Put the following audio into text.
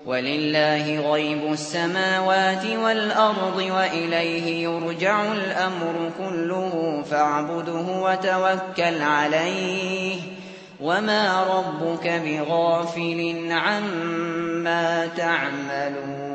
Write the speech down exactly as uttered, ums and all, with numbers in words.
وَلِلَّهِ غَيْبُ السَّمَاوَاتِ وَالْأَرْضِ وَإِلَيْهِ يُرْجَعُ الْأَمْرُ كُلُّهُ فَاعْبُدْهُ وَتَوَكَّلْ عَلَيْهِ ۚ وَمَا رَبُّكَ بِغَافِلٍ عَمَّا تَعْمَلُونَ